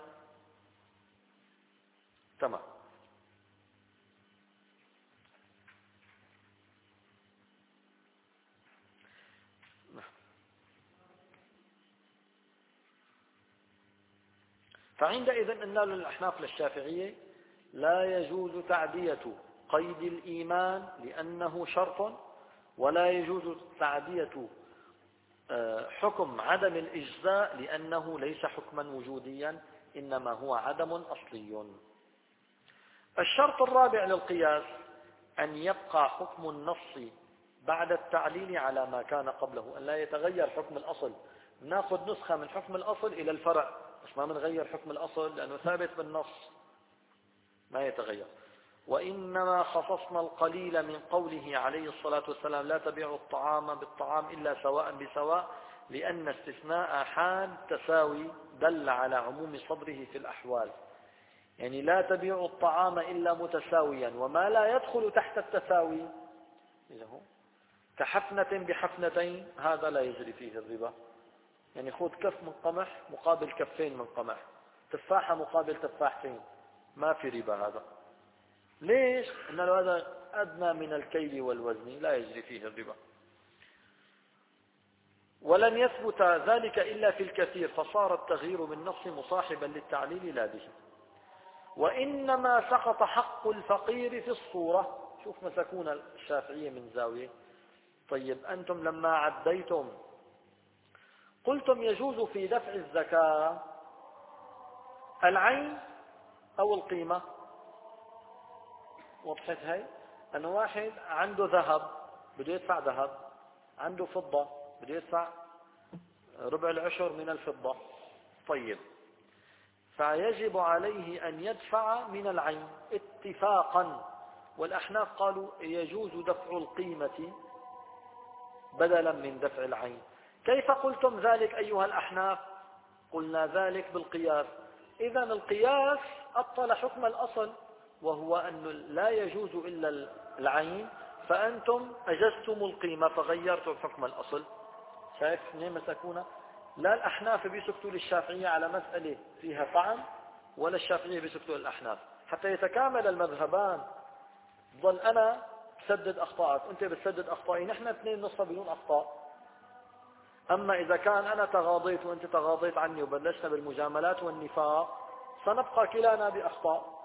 تمام. فعندئذ قلنا للأحناف للشافعية لا يجوز تعدية قيد الإيمان لأنه شرط، ولا يجوز تعدية حكم عدم الإجزاء لأنه ليس حكما وجوديا، إنما هو عدم أصلي. الشرط الرابع للقياس أن يبقى حكم النص بعد التعليل على ما كان قبله، أن لا يتغير حكم الأصل. ناخذ نسخة من حكم الأصل إلى الفرع، بس ما بنغير حكم الأصل لأنه ثابت بالنص ما يتغير. وإنما خصصنا القليل من قوله عليه الصلاة والسلام لا تبيعوا الطعام بالطعام إلا سواء بسواء، لأن استثناء حال تساوي دل على عموم صدره في الأحوال. يعني لا تبيعوا الطعام إلا متساويا، وما لا يدخل تحت التساوي كحفنة بحفنتين هذا لا يجري فيه الربا. يعني خذ كف من قمح مقابل كفين من قمح، تفاحة مقابل تفاحتين، ما في ربا هذا. ليش؟ إن هذا أدنى من الكيل والوزن لا يجري فيه الربا. ولن يثبت ذلك إلا في الكثير، فصار التغيير بالنص مصاحبا للتعليل لا به. وإنما سقط حق الفقير في الصورة. شوف مسكون الشافعية من زاوية. طيب أنتم لما عديتم قلتم يجوز في دفع الزكاة العين أو القيمة. وضحت هاي؟ أنه واحد عنده ذهب بده يدفع ذهب، عنده فضة بده يدفع ربع العشر من الفضة. طيب، فيجب عليه أن يدفع من العين اتفاقا. والأحناف قالوا يجوز دفع القيمة بدلا من دفع العين. كيف قلتم ذلك أيها الأحناف؟ قلنا ذلك بالقياس. إذن القياس أبطل حكم الأصل، وهو أن لا يجوز إلا العين، فأنتم أجزتم القيمة فغيرتم حكم الأصل. شايف منين مسكونا؟ لا الأحناف بيسكتوا للشافعية على مسألة فيها طعن، ولا الشافعية بيسكتوا للأحناف، حتى يتكامل المذهبان. ظل أنا بسدد أخطائك وأنت بتسدد أخطائي، نحن اثنين نصف بدون أخطاء. أما إذا كان أنا تغاضيت وأنت تغاضيت عني وبلشنا بالمجاملات والنفاق، سنبقى كلانا بأخطاء.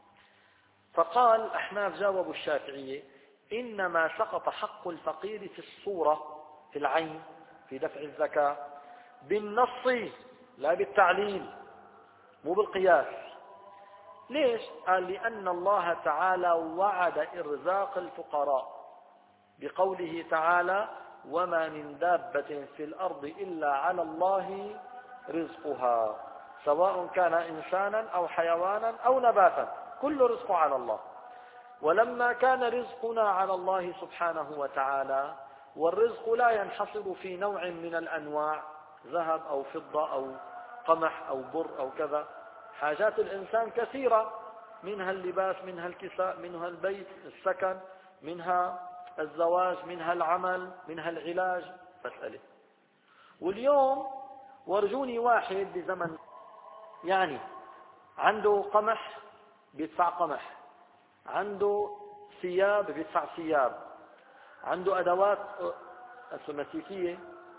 فقال الأحناف جاوبوا الشافعية: إنما سقط حق الفقير في الصورة، في العين، في دفع الزكاة، بالنص لا بالتعليل، مو بالقياس. ليش؟ قال: لأن الله تعالى وعد إرزاق الفقراء بقوله تعالى: وما من دابة في الأرض إلا على الله رزقها، سواء كان إنسانا أو حيوانا أو نباتا، كل رزق على الله. ولما كان رزقنا على الله سبحانه وتعالى، والرزق لا ينحصر في نوع من الأنواع، ذهب أو فضة أو قمح أو بر أو كذا، حاجات الإنسان كثيرة، منها اللباس، منها الكساء، منها البيت، السكن، منها الزواج، منها العمل، منها العلاج، مسألة. واليوم ورجوني واحد بزمن يعني عنده قمح بيدفع قمح، عنده ثياب بيدفع ثياب، عنده أدوات السوماتيكية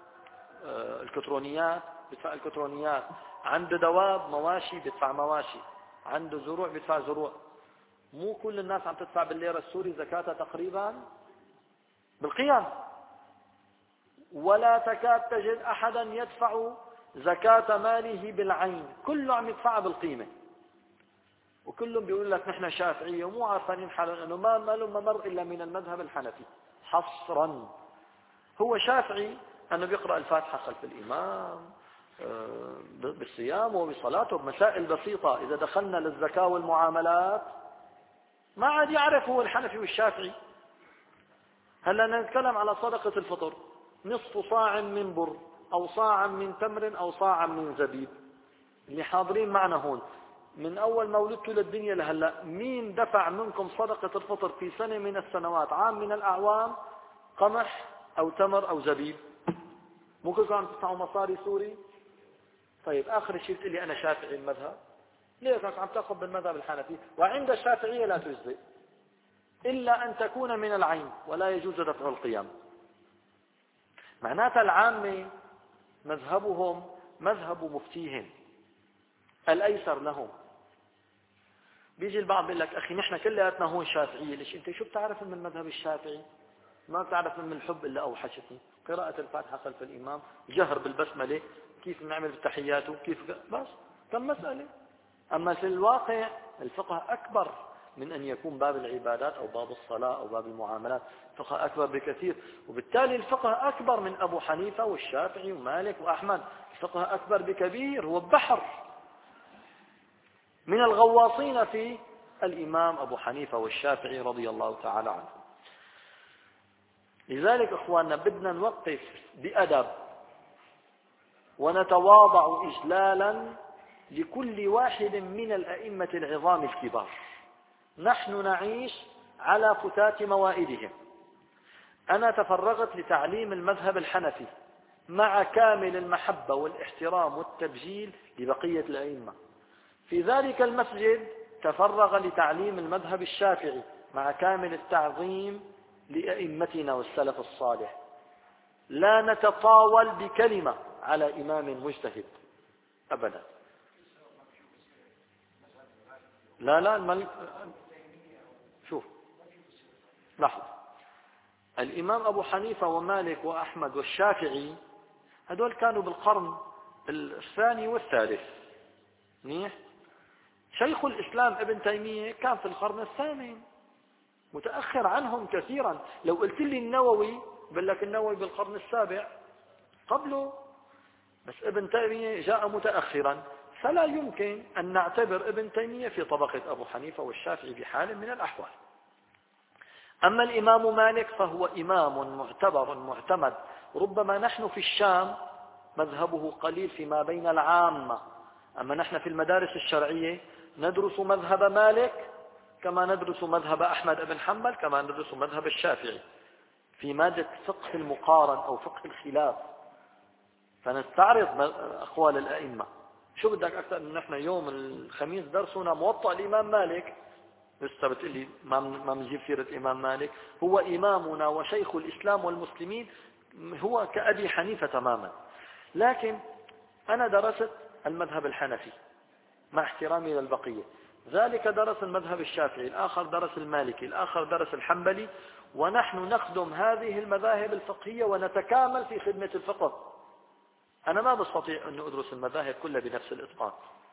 الكترونيات بيدفع الكترونيات، عنده دواب مواشي بيدفع مواشي، عنده زروع بيدفع زروع. مو كل الناس عم تدفع بالليرة السوري زكاتها تقريبا بالقيم، ولا تكاد تجد أحدا يدفع زكاة ماله بالعين، كله عم يدفعها بالقيمة. وكلهم بيقول لك نحن شافعية ومو عارفين حالهم أنه ما ما لهم ممر إلا من المذهب الحنفي حصرا. هو شافعي أنه بيقرأ الفاتحة خلف الإمام بالصيام وبصلاته بمسائل بسيطة. إذا دخلنا للزكاة والمعاملات ما عاد يعرف هو الحنفي والشافعي. هلا نتكلم على صدقة الفطر، نصف صاع من بر أو صاعا من تمر أو صاعا من زبيب. اللي حاضرين معنا هون من أول ما ولدتوا للدنيا لهلا، مين دفع منكم صدقة الفطر في سنة من السنوات، عام من الأعوام، قمح أو تمر أو زبيب؟ مو كلكم عم تدفعوا مصاري سوري؟ طيب آخر شيء بتقول لي أنا شافعي المذهب، ليه كنت عم تأخذ بالمذهب الحنفي؟ وعند الشافعية لا تجزئ إلا أن تكون من العين، ولا يجوز دفع القيم. معناتها العامة مذهبهم مذهب مفتيهم الأيسر لهم. بيجي البعض بيقول لك أخي نحن كلياتنا هون شافعية، ليش أنت شو بتعرف من المذهب الشافعي؟ ما بتعرف من الحب إلا أوحشتني، قراءة الفاتحة خلف الإمام، جهر بالبسملة، كيف نعمل بالتحيات وكيف بس كم مسألة. أما في الواقع الفقه أكبر من أن يكون باب العبادات أو باب الصلاة أو باب المعاملات، الفقه أكبر بكثير. وبالتالي الفقه أكبر من أبو حنيفة والشافعي ومالك وأحمد، الفقه أكبر بكبير، هو بحر من الغواصين في الإمام أبو حنيفة والشافعي رضي الله تعالى عنه. لذلك إخواننا بدنا نوقف بأدب ونتواضع إجلالا لكل واحد من الأئمة العظام الكبار. نحن نعيش على فتات موائدهم. أنا تفرغت لتعليم المذهب الحنفي مع كامل المحبة والاحترام والتبجيل لبقية الأئمة. في ذلك المسجد تفرغ لتعليم المذهب الشافعي مع كامل التعظيم لأئمتنا والسلف الصالح. لا نتطاول بكلمة على إمام مجتهد أبدا. لا لا الملك شوف لحظة، الإمام أبو حنيفة ومالك وأحمد والشافعي هذول كانوا بالقرن الثاني والثالث، منيح. شيخ الإسلام ابن تيمية كان في القرن الثامن، متأخر عنهم كثيرا. لو قلت لي النووي بقول لك النووي بالقرن السابع قبله، بس ابن تيمية جاء متأخرا، فلا يمكن أن نعتبر ابن تيمية في طبقة أبو حنيفة والشافعي بحال من الأحوال. أما الإمام مالك فهو إمام معتبر معتمد، ربما نحن في الشام مذهبه قليل فيما بين العامة، أما نحن في المدارس الشرعية ندرس مذهب مالك كما ندرس مذهب أحمد بن حنبل كما ندرس مذهب الشافعي في مادة فقه المقارن أو فقه الخلاف، فنستعرض أقوال الأئمة. شو بدك أكثر من نحن يوم الخميس درسنا موطأ الإمام مالك، لسه بتقلي ما ما بنجيب سيرة إمام مالك، هو إمامنا وشيخ الإسلام والمسلمين، هو كأبي حنيفة تماما. لكن أنا درست المذهب الحنفي مع احترامي للبقية، ذلك درس المذهب الشافعي، الآخر درس المالكي، الآخر درس الحنبلي، ونحن نخدم هذه المذاهب الفقهية ونتكامل في خدمة الفقه. أنا ما بستطيع أن أدرس المذاهب كلها بنفس الإتقان.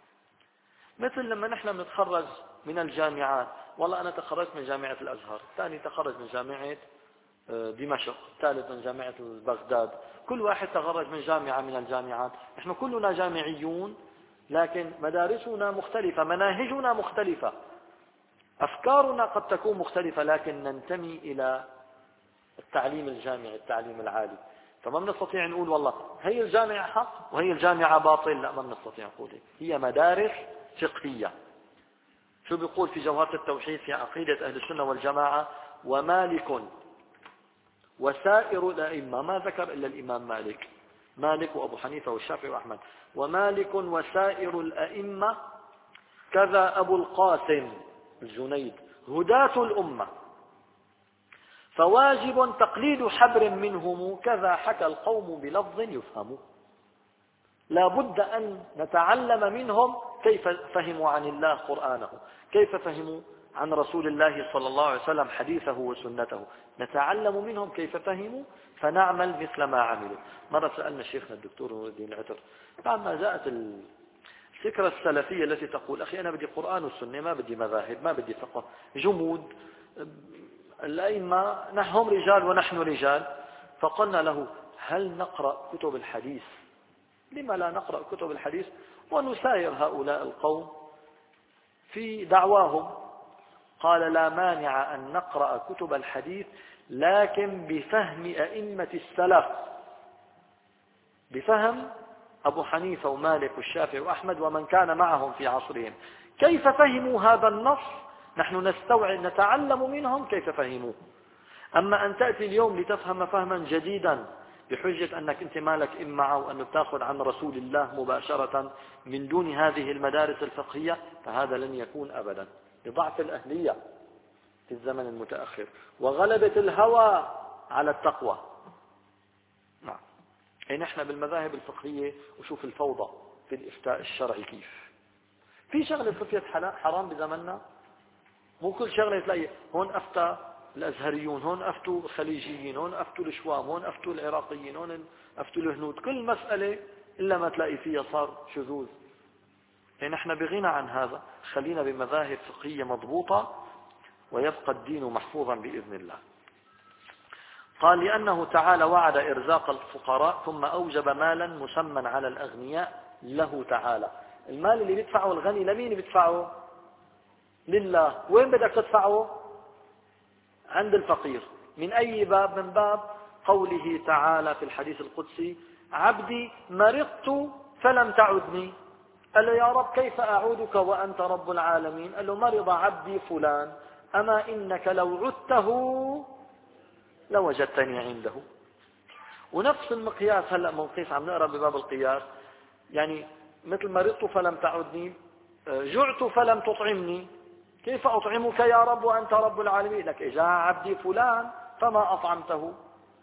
مثل لما نحن بنتخرج من الجامعات، والله أنا تخرجت من جامعة الأزهر، الثاني تخرج من جامعة دمشق، الثالث من جامعة بغداد، كل واحد تخرج من جامعة من الجامعات، نحن كلنا جامعيون، لكن مدارسنا مختلفة، مناهجنا مختلفة، أفكارنا قد تكون مختلفة، لكن ننتمي إلى التعليم الجامعي التعليم العالي. فما بنستطيع نقول والله هي الجامعة حق وهي الجامعة باطل، لا، ما بنستطيع نقول. هي مدارس فقهية. شو بيقول في جوهرة التوحيد في عقيدة أهل السنة والجماعة؟ ومالك وسائر الأئمة، ما ذكر إلا الإمام مالك، مالك وأبو حنيفة والشافعي وأحمد، ومالك وسائر الأئمة كذا أبو القاسم الجنيد هداة الأمة، فواجب تقليد حبر منهم كذا حكى القوم بلفظ يفهم. لا بد أن نتعلم منهم كيف فهموا عن الله قرآنه، كيف فهموا عن رسول الله صلى الله عليه وسلم حديثه وسنته، نتعلم منهم كيف فهموا فنعمل مثل ما عملوا. مرة سألنا شيخنا الدكتور نور الدين العتر بعد ما جاءت الفكرة السلفية التي تقول أخي أنا بدي قرآن والسنة، ما بدي مذاهب، ما بدي فقه، جمود الأئمة، نحن هم رجال ونحن رجال. فقلنا له هل نقرأ كتب الحديث؟ لما لا نقرأ كتب الحديث ونساير هؤلاء القوم في دعواهم؟ قال لا مانع أن نقرأ كتب الحديث، لكن بفهم أئمة السلف، بفهم أبو حنيفة ومالك والشافعي وأحمد ومن كان معهم في عصرهم، كيف فهموا هذا النص نحن نستوعب نتعلم منهم كيف فهموه. أما أن تأتي اليوم لتفهم فهما جديدا بحجة أنك أنت مالك إمعة وأنه تأخذ عن رسول الله مباشرة من دون هذه المدارس الفقهية، فهذا لن يكون أبدا، لضعف الأهلية في الزمن المتأخر وغلبة الهوى على التقوى. نعم، أي نحن بالمذاهب الفقهية وشوف الفوضى في الإفتاء الشرعي كيف. في شغلة فتيت حرام بزمننا، مو كل شغلة تلاقي هون أفتى الأزهريون، هون أفتوا الخليجيين، هون أفتوا الشوام، هون أفتوا العراقيين، هون أفتوا الهنود، كل مسألة إلا ما تلاقي فيها صار شذوذ. يعني نحن بغنى عن هذا، خلينا بمذاهب فقهية مضبوطة ويبقى الدين محفوظا بإذن الله. قال لأنه تعالى وعد إرزاق الفقراء ثم أوجب مالا مسمى على الأغنياء له تعالى. المال اللي بيدفعه الغني لمين بيدفعه؟ لله. وين بدك تدفعه؟ عند الفقير. من أي باب؟ من باب قوله تعالى في الحديث القدسي عبدي مرضت فلم تعدني. قال له يا رب كيف أعودك وأنت رب العالمين؟ قال له مرض عبدي فلان أما إنك لو عدته لوجدتني عنده. ونفس المقياس هلأ منقيس عم نقرأ بباب القياس، يعني مثل مرضت فلم تعدني، جعت فلم تطعمني، كيف أطعمك يا رب وأنت رب العالمين؟ لك جاء عبدي فلان فما أطعمته.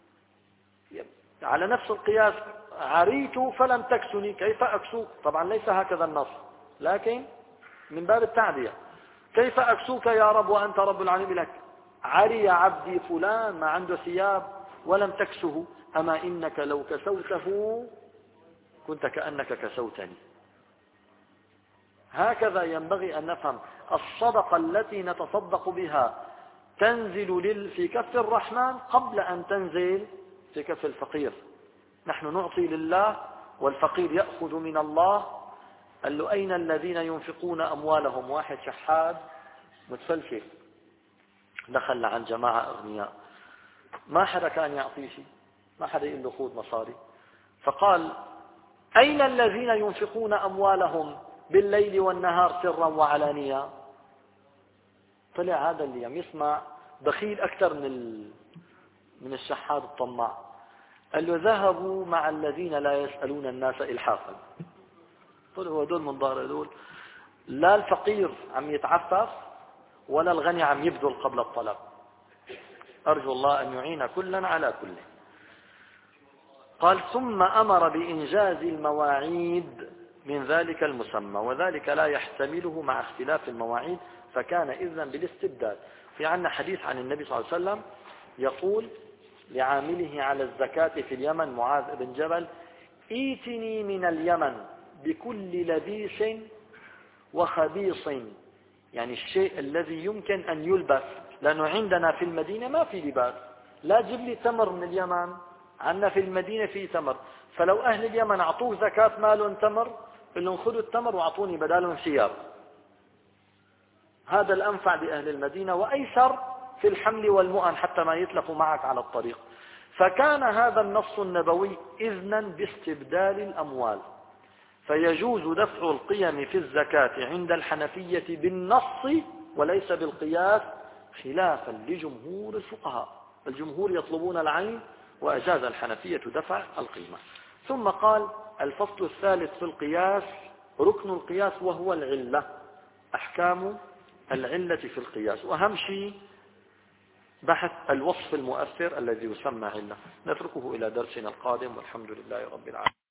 على نفس القياس عريت فلم تكسني، كيف أكسوك؟ طبعا ليس هكذا النص، لكن من باب التعدية، كيف أكسوك يا رب وأنت رب العالمين؟ لك عري عبدي فلان ما عنده ثياب ولم تكسه، أما إنك لو كسوته كنت كأنك كسوتني. هكذا ينبغي أن نفهم. الصدقة التي نتصدق بها تنزل في كف الرحمن قبل أن تنزل في كف الفقير. نحن نعطي لله والفقير يأخذ من الله. قال له أين الذين ينفقون أموالهم؟ واحد شحاد متفلسف دخل عن جماعة أغنياء، ما حدا كان يعطيه شيء، ما حدا يقول له خذ مصاري، فقال أين الذين ينفقون أموالهم بالليل والنهار سرا وعلانية؟ طلع هذا اللي عم يسمع بخيل أكثر من من الشحاد الطماع. قال له ذهبوا مع الذين لا يسألون الناس إلحافا. قل هو دول من ظهر دول، لا الفقير عم يتعفف ولا الغني عم يبذل قبل الطلب. أرجو الله أن يعين كلا على كله. قال ثم أمر بإنجاز المواعيد من ذلك المسمى، وذلك لا يحتمله مع اختلاف المواعيد، فكان إذن بالاستبداد. في عنا حديث عن النبي صلى الله عليه وسلم يقول لعامله على الزكاة في اليمن معاذ بن جبل: ائتني من اليمن بكل لبيس وخبيص، يعني الشيء الذي يمكن أن يلبس، لأنه عندنا في المدينة ما في لباس. لا تجيب لي تمر من اليمن، عندنا في المدينة في تمر، فلو أهل اليمن أعطوه زكاة مالهم تمر، قل لهم خذوا التمر وأعطوني بدالهم ثياب. هذا الأنفع بأهل المدينة وأيسر في الحمل والمؤن حتى ما يتلفوا معك على الطريق. فكان هذا النص النبوي إذنا باستبدال الأموال، فيجوز دفع القيم في الزكاة عند الحنفية بالنص وليس بالقياس، خلافا لجمهور الفقهاء. الجمهور يطلبون العين، وأجاز الحنفية دفع القيمة. ثم قال: الفصل الثالث في القياس، ركن القياس وهو العلة، أحكام العلة في القياس، وأهم شيء بحث الوصف المؤثر الذي يسمى علة. نتركه إلى درسنا القادم، والحمد لله رب العالمين.